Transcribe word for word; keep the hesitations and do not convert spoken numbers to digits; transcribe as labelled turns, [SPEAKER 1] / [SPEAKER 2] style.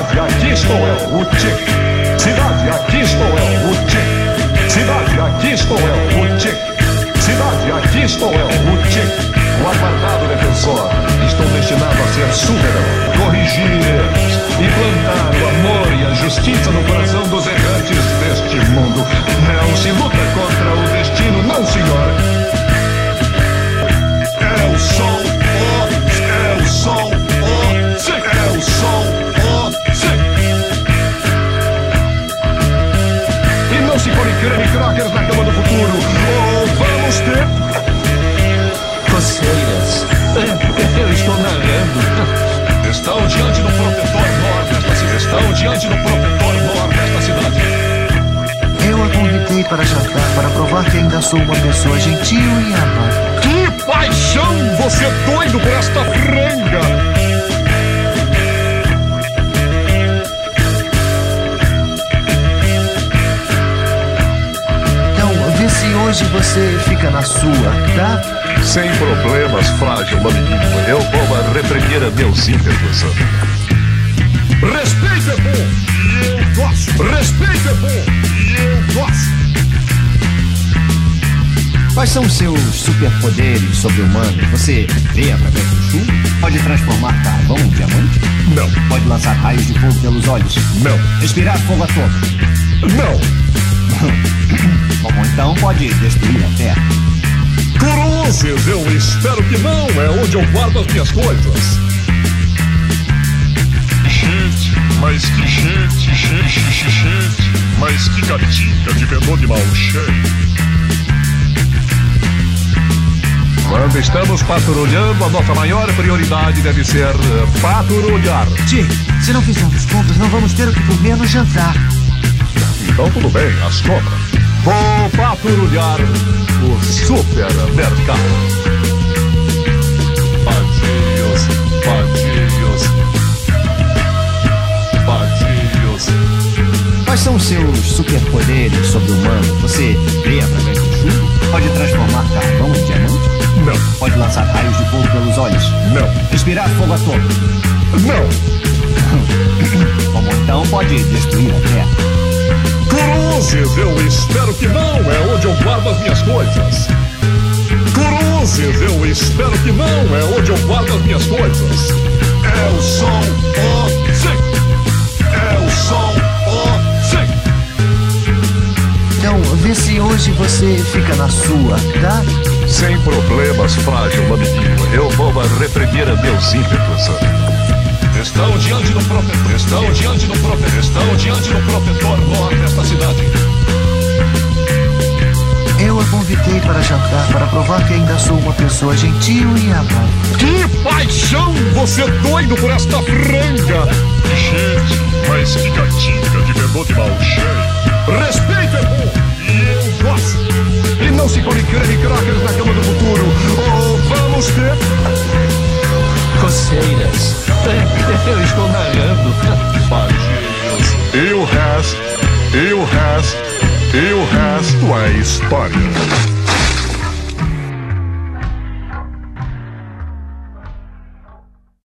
[SPEAKER 1] Cidade, aqui estou eu, o Tique. Cidade, aqui estou eu, o Tique. Cidade, aqui estou eu, o Tique. Cidade, aqui estou eu, o Tique. O aguardado defensor. Estou destinado a ser super-herói, corrigir erros, implantar o amor e a justiça no coração dos errantes deste mundo. Não se luta contra o destino, não, senhor. Eu sou o, eu sou o, eu sou o, e não se come creme crackers na cama do futuro. Ou vamos ter
[SPEAKER 2] coceiras. Eu estou narrando.
[SPEAKER 1] Estão diante do protetor mor desta cidade. Estão diante do protetor mor desta cidade.
[SPEAKER 3] Eu a convidei para jantar para provar que ainda sou uma pessoa gentil e amável.
[SPEAKER 1] Que paixão! Você é doido por esta franga!
[SPEAKER 3] Então, vê se hoje você fica na sua, tá?
[SPEAKER 1] Sem problemas, frágil amiguinho. Eu vou a reprimir a meus ímpetos. Respeito é bom e eu gosto. Respeito é bom e eu gosto.
[SPEAKER 4] Quais são os seus superpoderes sobre-humanos? Você vê através do chumbo? Pode transformar carvão em diamante?
[SPEAKER 1] Não.
[SPEAKER 4] Pode lançar raios de fogo pelos olhos?
[SPEAKER 1] Não.
[SPEAKER 4] Respirar fogo atômico?
[SPEAKER 1] Não.
[SPEAKER 4] Como então pode destruir a Terra?
[SPEAKER 1] Cruzes, eu espero que não. É onde eu guardo as minhas coisas. Gente, mas que gente, gente, gente. Mas que gatinha de venô de mau cheiro. Quando estamos patrulhando, a nossa maior prioridade deve ser uh, patrulhar.
[SPEAKER 3] Tia, se não fizermos compras, não vamos ter o que comer no jantar.
[SPEAKER 1] Então tudo bem, as compras. Vou patrulhar o supermercado. Vadios, vadios, vadios.
[SPEAKER 4] Quais são os seus superpoderes sobre-humanos? Você vê através do chumbo? Pode transformar carvão em diamante?
[SPEAKER 1] Não.
[SPEAKER 4] Pode lançar raios de fogo pelos olhos?
[SPEAKER 1] Não.
[SPEAKER 4] Respirar fogo atômico?
[SPEAKER 1] Não.
[SPEAKER 4] Como então pode destruir a Terra?
[SPEAKER 1] Cruzes, eu espero que não. É onde eu guardo as minhas coisas. Cruzes, eu espero que não. É onde eu guardo as minhas coisas. Eu sou o Zik. Eu sou o Zik.
[SPEAKER 3] Então, vê se hoje você fica na sua, tá?
[SPEAKER 1] Sem problemas, frágil amiguinho. Eu vou a reprimir a meus ímpetos. Estão diante do protetor. Estão diante do protetor. Estão diante do protetor mor desta cidade.
[SPEAKER 3] Eu a convidei para jantar para provar que ainda sou uma pessoa gentil e amável.
[SPEAKER 1] Que paixão! Você é doido por esta franga! Gente, mas que gatinha de venô de mau cheiro. Respeito é bom e eu gosto. E não se come creme crackers na cama do futuro. Ou vamos ter
[SPEAKER 2] coceiras. Eu estou narrando.
[SPEAKER 1] Vadios. E o resto, e o resto, e o resto é história.